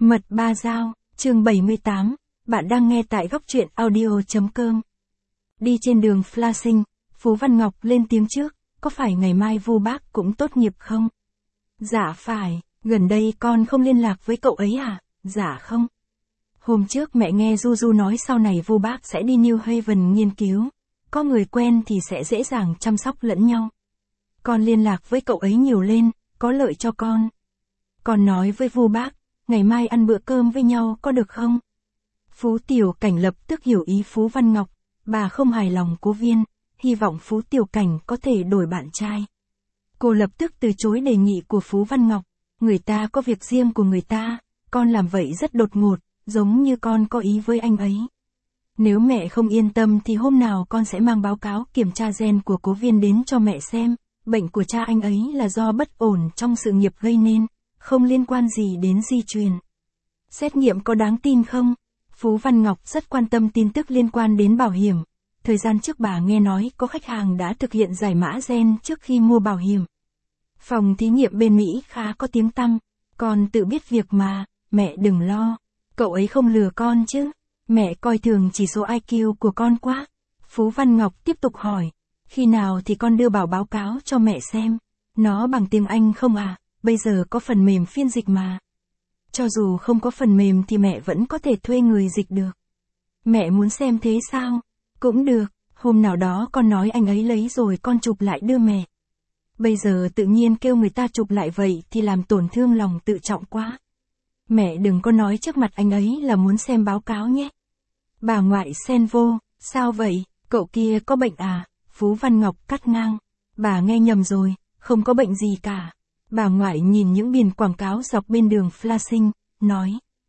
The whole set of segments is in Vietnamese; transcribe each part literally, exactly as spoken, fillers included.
Mật ba dao, chương bảy mươi tám, bạn đang nghe tại góc truyện audio.com. Đi trên đường Flushing, Phú Văn Ngọc lên tiếng trước, có phải ngày mai Vu Bác cũng tốt nghiệp không? Dạ phải, gần đây con không liên lạc với cậu ấy à? Dạ không. Hôm trước mẹ nghe Du Du nói sau này Vu Bác sẽ đi New Haven nghiên cứu, có người quen thì sẽ dễ dàng chăm sóc lẫn nhau. Con liên lạc với cậu ấy nhiều lên, có lợi cho con. Con nói với Vu Bác, ngày mai ăn bữa cơm với nhau có được không? Phú Tiểu Cảnh lập tức hiểu ý Phú Văn Ngọc, bà không hài lòng Cố Viên, hy vọng Phú Tiểu Cảnh có thể đổi bạn trai. Cô lập tức từ chối đề nghị của Phú Văn Ngọc, người ta có việc riêng của người ta, con làm vậy rất đột ngột, giống như con có ý với anh ấy. Nếu mẹ không yên tâm thì hôm nào con sẽ mang báo cáo kiểm tra gen của Cố Viên đến cho mẹ xem, bệnh của cha anh ấy là do bất ổn trong sự nghiệp gây nên, không liên quan gì đến di truyền. Xét nghiệm có đáng tin không? Phú Văn Ngọc rất quan tâm tin tức liên quan đến bảo hiểm. Thời gian trước bà nghe nói có khách hàng đã thực hiện giải mã gen trước khi mua bảo hiểm. Phòng thí nghiệm bên Mỹ khá có tiếng tăm, con tự biết việc mà, mẹ đừng lo. Cậu ấy không lừa con chứ? Mẹ coi thường chỉ số i kiu của con quá. Phú Văn Ngọc tiếp tục hỏi, khi nào thì con đưa bảo báo cáo cho mẹ xem? Nó bằng tiếng Anh không à? Bây giờ có phần mềm phiên dịch mà. Cho dù không có phần mềm thì mẹ vẫn có thể thuê người dịch được. Mẹ muốn xem thế sao? Cũng được, hôm nào đó con nói anh ấy lấy rồi con chụp lại đưa mẹ. Bây giờ tự nhiên kêu người ta chụp lại vậy thì làm tổn thương lòng tự trọng quá. Mẹ đừng có nói trước mặt anh ấy là muốn xem báo cáo nhé. Bà ngoại xen vô, sao vậy, cậu kia có bệnh à? Phú Văn Ngọc cắt ngang. Bà nghe nhầm rồi, không có bệnh gì cả. Bà ngoại nhìn những biển quảng cáo dọc bên đường Flushing, nói.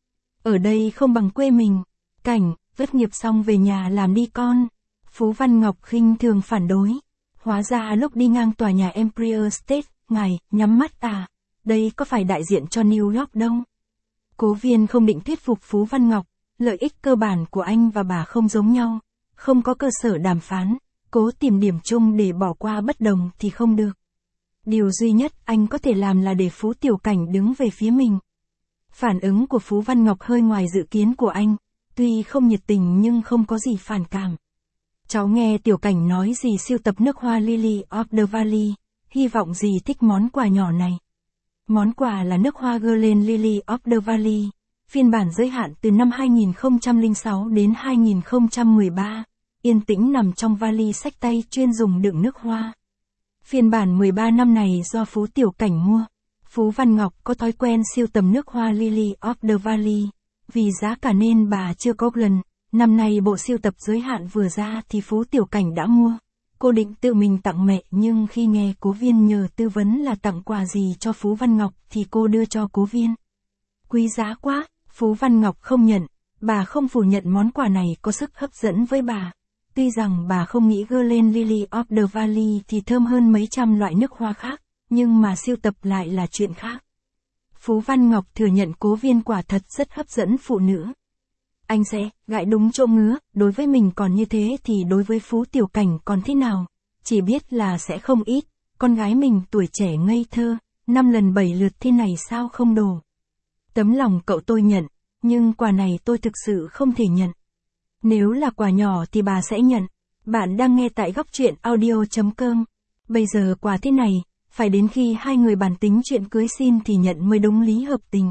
Ở đây không bằng quê mình. Cảnh, tốt nghiệp xong về nhà làm đi con. Phú Văn Ngọc khinh thường phản đối. Hóa ra lúc đi ngang tòa nhà Empire State, ngài, nhắm mắt à. Đây có phải đại diện cho New York đâu. Cố Viên không định thuyết phục Phú Văn Ngọc. Lợi ích cơ bản của anh và bà không giống nhau. Không có cơ sở đàm phán. Cố tìm điểm chung để bỏ qua bất đồng thì không được. Điều duy nhất anh có thể làm là để Phú Tiểu Cảnh đứng về phía mình. Phản ứng của Phú Văn Ngọc hơi ngoài dự kiến của anh, tuy không nhiệt tình nhưng không có gì phản cảm. Cháu nghe Tiểu Cảnh nói gì siêu tập nước hoa Lily of the Valley, hy vọng gì thích món quà nhỏ này. Món quà là nước hoa Guerlain Lily of the Valley, phiên bản giới hạn từ năm hai nghìn không trăm lẻ sáu đến hai nghìn không trăm mười ba, yên tĩnh nằm trong vali xách tay chuyên dùng đựng nước hoa. Phiên bản mười ba năm này do Phú Tiểu Cảnh mua. Phú Văn Ngọc có thói quen siêu tầm nước hoa Lily of the Valley. Vì giá cả nên bà chưa có lần. Năm nay bộ siêu tập giới hạn vừa ra thì Phú Tiểu Cảnh đã mua. Cô định tự mình tặng mẹ nhưng khi nghe Cố Viên nhờ tư vấn là tặng quà gì cho Phú Văn Ngọc thì cô đưa cho Cố Viên. Quý giá quá, Phú Văn Ngọc không nhận. Bà không phủ nhận món quà này có sức hấp dẫn với bà. Tuy rằng bà không nghĩ Guerlain Lily of the Valley thì thơm hơn mấy trăm loại nước hoa khác, nhưng mà siêu tập lại là chuyện khác. Phú Văn Ngọc thừa nhận Cố Viên quả thật rất hấp dẫn phụ nữ. Anh sẽ gãi đúng chỗ ngứa, đối với mình còn như thế thì đối với Phú Tiểu Cảnh còn thế nào? Chỉ biết là sẽ không ít, con gái mình tuổi trẻ ngây thơ, năm lần bảy lượt thế này sao không đổ. Tấm lòng cậu tôi nhận, nhưng quà này tôi thực sự không thể nhận. Nếu là quà nhỏ thì bà sẽ nhận. Bạn đang nghe tại góc truyện audio.com. Bây giờ quà thế này, phải đến khi hai người bàn tính chuyện cưới xin thì nhận mới đúng lý hợp tình.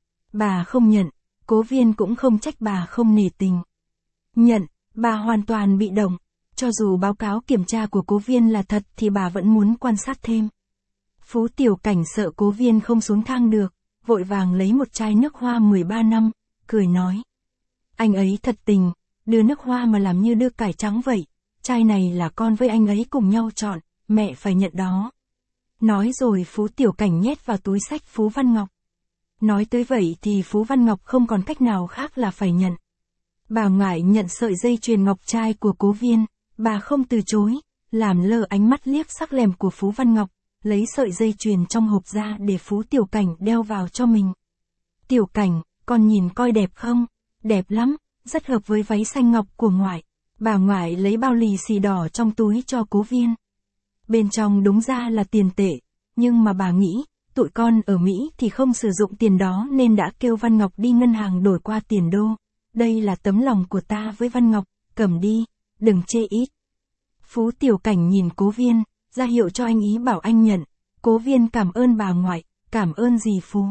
Bà không nhận, Cố Viên cũng không trách bà không nể tình. Nhận, bà hoàn toàn bị động. Cho dù báo cáo kiểm tra của Cố Viên là thật thì bà vẫn muốn quan sát thêm. Phú Tiểu Cảnh sợ Cố Viên không xuống thang được, vội vàng lấy một chai nước hoa mười ba năm, cười nói. Anh ấy thật tình. Đưa nước hoa mà làm như đưa cải trắng vậy, chai này là con với anh ấy cùng nhau chọn, mẹ phải nhận đó. Nói rồi Phú Tiểu Cảnh nhét vào túi xách Phú Văn Ngọc. Nói tới vậy thì Phú Văn Ngọc không còn cách nào khác là phải nhận. Bà ngoại nhận sợi dây chuyền ngọc trai của Cố Viên, bà không từ chối, làm lơ ánh mắt liếc sắc lẻm của Phú Văn Ngọc, lấy sợi dây chuyền trong hộp ra để Phú Tiểu Cảnh đeo vào cho mình. Tiểu Cảnh, con nhìn coi đẹp không? Đẹp lắm. Rất hợp với váy xanh ngọc của ngoại. Bà ngoại lấy bao lì xì đỏ trong túi cho Cố Viên. Bên trong đúng ra là tiền tệ, nhưng mà bà nghĩ, tụi con ở Mỹ thì không sử dụng tiền đó nên đã kêu Văn Ngọc đi ngân hàng đổi qua tiền đô. Đây là tấm lòng của ta với Văn Ngọc, cầm đi, đừng chê ít. Phú Tiểu Cảnh nhìn Cố Viên, ra hiệu cho anh ý bảo anh nhận. Cố Viên cảm ơn bà ngoại, cảm ơn gì Phú.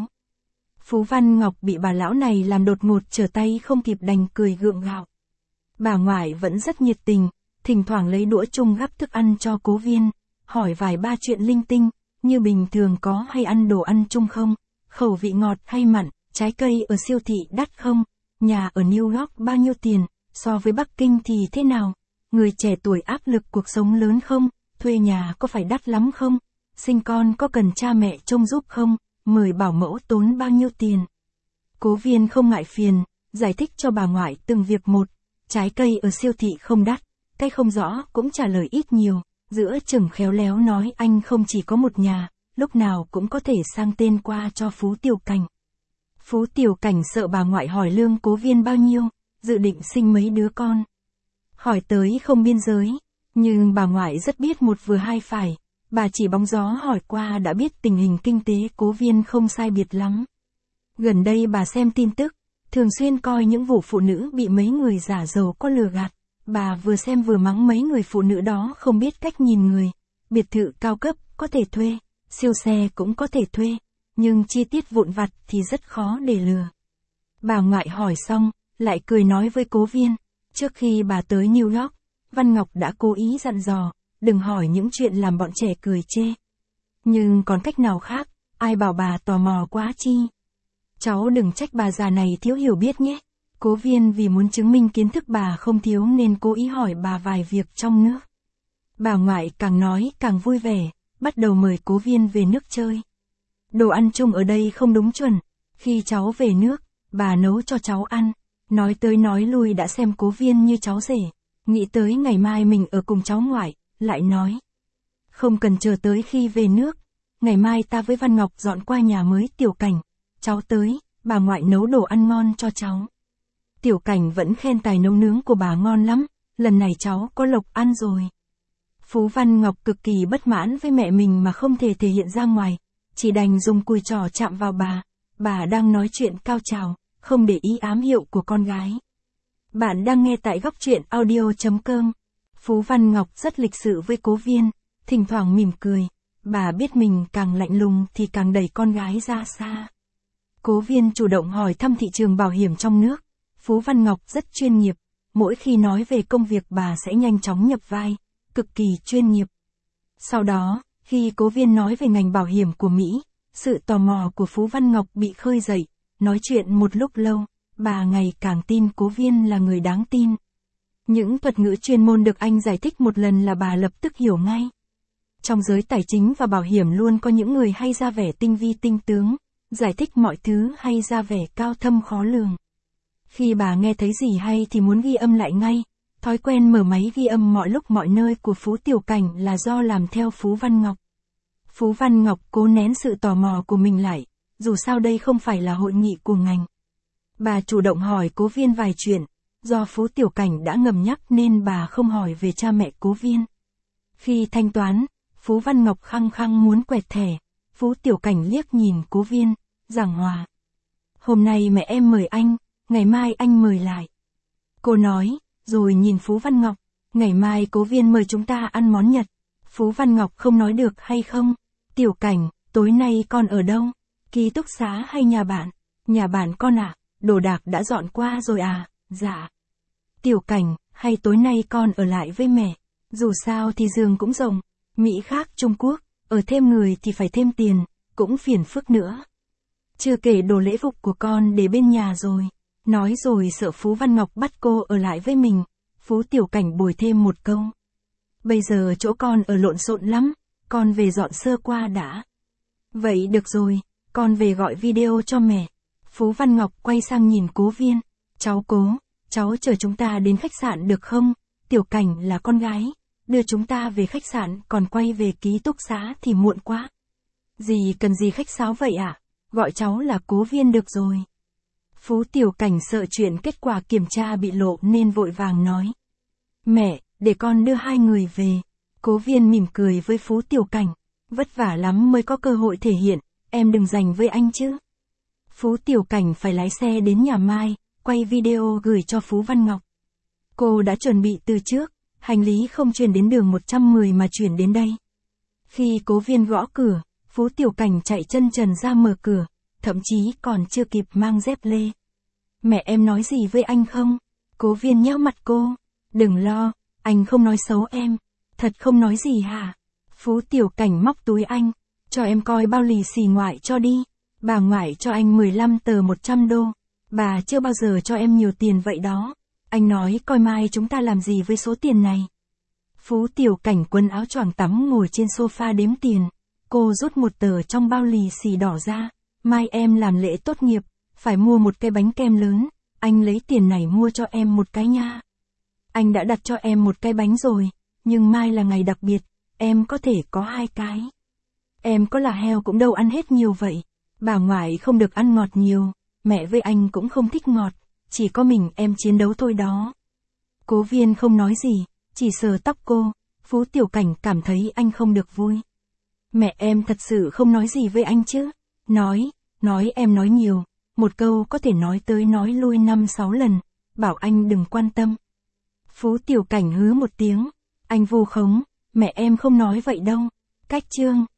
Phú Văn Ngọc bị bà lão này làm đột ngột trở tay không kịp đành cười gượng gạo. Bà ngoại vẫn rất nhiệt tình, thỉnh thoảng lấy đũa chung gắp thức ăn cho Cố Viên, hỏi vài ba chuyện linh tinh, như bình thường có hay ăn đồ ăn chung không, khẩu vị ngọt hay mặn, trái cây ở siêu thị đắt không, nhà ở New York bao nhiêu tiền, so với Bắc Kinh thì thế nào, người trẻ tuổi áp lực cuộc sống lớn không, thuê nhà có phải đắt lắm không, sinh con có cần cha mẹ trông giúp không, mời bảo mẫu tốn bao nhiêu tiền. Cố Viên không ngại phiền, giải thích cho bà ngoại từng việc một, trái cây ở siêu thị không đắt, cái không rõ cũng trả lời ít nhiều, giữa chừng khéo léo nói anh không chỉ có một nhà, lúc nào cũng có thể sang tên qua cho Phú Tiểu Cảnh. Phú Tiểu Cảnh sợ bà ngoại hỏi lương Cố Viên bao nhiêu, dự định sinh mấy đứa con. Hỏi tới không biên giới, nhưng bà ngoại rất biết một vừa hai phải, bà chỉ bóng gió hỏi qua đã biết tình hình kinh tế Cố Viên không sai biệt lắm. Gần đây bà xem tin tức, thường xuyên coi những vụ phụ nữ bị mấy người giả giàu có lừa gạt, bà vừa xem vừa mắng mấy người phụ nữ đó không biết cách nhìn người, biệt thự cao cấp có thể thuê, siêu xe cũng có thể thuê, nhưng chi tiết vụn vặt thì rất khó để lừa. Bà ngoại hỏi xong, lại cười nói với Cố Viên, trước khi bà tới New York, Văn Ngọc đã cố ý dặn dò, đừng hỏi những chuyện làm bọn trẻ cười chê. Nhưng còn cách nào khác, ai bảo bà tò mò quá chi. Cháu đừng trách bà già này thiếu hiểu biết nhé. Cố Viên vì muốn chứng minh kiến thức bà không thiếu nên cố ý hỏi bà vài việc trong nước. Bà ngoại càng nói càng vui vẻ, bắt đầu mời Cố Viên về nước chơi. Đồ ăn chung ở đây không đúng chuẩn, khi cháu về nước, bà nấu cho cháu ăn, nói tới nói lui đã xem Cố Viên như cháu rể, nghĩ tới ngày mai mình ở cùng cháu ngoại, lại nói. Không cần chờ tới khi về nước, ngày mai ta với Văn Ngọc dọn qua nhà mới Tiểu Cảnh, cháu tới, bà ngoại nấu đồ ăn ngon cho cháu. Tiểu Cảnh vẫn khen tài nấu nướng của bà ngon lắm, lần này cháu có lộc ăn rồi. Phú Văn Ngọc cực kỳ bất mãn với mẹ mình mà không thể thể hiện ra ngoài, chỉ đành dùng cùi trỏ chạm vào bà, bà đang nói chuyện cao trào, không để ý ám hiệu của con gái. Bạn đang nghe tại góc truyện audio chấm com. Phú Văn Ngọc rất lịch sự với Cố Viên, thỉnh thoảng mỉm cười, bà biết mình càng lạnh lùng thì càng đẩy con gái ra xa. Cố Viên chủ động hỏi thăm thị trường bảo hiểm trong nước, Phú Văn Ngọc rất chuyên nghiệp, mỗi khi nói về công việc bà sẽ nhanh chóng nhập vai, cực kỳ chuyên nghiệp. Sau đó, khi Cố Viên nói về ngành bảo hiểm của Mỹ, sự tò mò của Phú Văn Ngọc bị khơi dậy, nói chuyện một lúc lâu, bà ngày càng tin Cố Viên là người đáng tin. Những thuật ngữ chuyên môn được anh giải thích một lần là bà lập tức hiểu ngay. Trong giới tài chính và bảo hiểm luôn có những người hay ra vẻ tinh vi tinh tướng, giải thích mọi thứ hay ra vẻ cao thâm khó lường. Khi bà nghe thấy gì hay thì muốn ghi âm lại ngay, thói quen mở máy ghi âm mọi lúc mọi nơi của Phú Tiểu Cảnh là do làm theo Phú Văn Ngọc. Phú Văn Ngọc cố nén sự tò mò của mình lại, dù sao đây không phải là hội nghị của ngành. Bà chủ động hỏi Cố Viên vài chuyện, do Phú Tiểu Cảnh đã ngầm nhắc nên bà không hỏi về cha mẹ Cố Viên. Khi thanh toán, Phú Văn Ngọc khăng khăng muốn quẹt thẻ, Phú Tiểu Cảnh liếc nhìn Cố Viên, giảng hòa. Hôm nay mẹ em mời anh, ngày mai anh mời lại. Cô nói, rồi nhìn Phú Văn Ngọc, ngày mai Cố Viên mời chúng ta ăn món Nhật. Phú Văn Ngọc không nói được hay không? Tiểu Cảnh, tối nay con ở đâu? Ký túc xá hay nhà bạn? Nhà bạn con à? Đồ đạc đã dọn qua rồi à? Dạ. Tiểu Cảnh, hay tối nay con ở lại với mẹ? Dù sao thì giường cũng rộng, Mỹ khác Trung Quốc, ở thêm người thì phải thêm tiền, cũng phiền phức nữa. Chưa kể đồ lễ phục của con để bên nhà rồi. Nói rồi sợ Phú Văn Ngọc bắt cô ở lại với mình, Phú Tiểu Cảnh bồi thêm một câu. Bây giờ chỗ con ở lộn xộn lắm, con về dọn sơ qua đã. Vậy được rồi, con về gọi video cho mẹ. Phú Văn Ngọc quay sang nhìn Cố Viên, cháu Cố, cháu chở chúng ta đến khách sạn được không? Tiểu Cảnh là con gái, đưa chúng ta về khách sạn còn quay về ký túc xá thì muộn quá. Gì cần gì khách sáo vậy ạ? À? Gọi cháu là Cố Viên được rồi. Phú Tiểu Cảnh sợ chuyện kết quả kiểm tra bị lộ nên vội vàng nói. Mẹ, để con đưa hai người về. Cố Viên mỉm cười với Phú Tiểu Cảnh. Vất vả lắm mới có cơ hội thể hiện, em đừng giành với anh chứ. Phú Tiểu Cảnh phải lái xe đến nhà Mai, quay video gửi cho Phú Văn Ngọc. Cô đã chuẩn bị từ trước, hành lý không chuyển đến đường một trăm mười mà chuyển đến đây. Khi Cố Viên gõ cửa, Phú Tiểu Cảnh chạy chân trần ra mở cửa, thậm chí còn chưa kịp mang dép lê. Mẹ em nói gì với anh không? Cố Viên nhéo mặt cô. Đừng lo, anh không nói xấu em. Thật không nói gì hả? Phú Tiểu Cảnh móc túi anh. Cho em coi bao lì xì ngoại cho đi. Bà ngoại cho anh mười lăm tờ một trăm đô. Bà chưa bao giờ cho em nhiều tiền vậy đó. Anh nói coi mai chúng ta làm gì với số tiền này. Phú Tiểu Cảnh quần áo choàng tắm ngồi trên sofa đếm tiền. Cô rút một tờ trong bao lì xì đỏ ra. Mai em làm lễ tốt nghiệp, phải mua một cái bánh kem lớn. Anh lấy tiền này mua cho em một cái nha. Anh đã đặt cho em một cái bánh rồi, nhưng mai là ngày đặc biệt, em có thể có hai cái. Em có là heo cũng đâu ăn hết nhiều vậy. Bà ngoại không được ăn ngọt nhiều, mẹ với anh cũng không thích ngọt, chỉ có mình em chiến đấu thôi đó. Cố Viên không nói gì, chỉ sờ tóc cô. Phú Tiểu Cảnh cảm thấy anh không được vui. Mẹ em thật sự không nói gì với anh chứ? Nói, nói em nói nhiều, một câu có thể nói tới nói lui năm sáu lần, bảo anh đừng quan tâm. Phú Tiểu Cảnh hứ một tiếng, anh vu khống, mẹ em không nói vậy đâu. Cách chương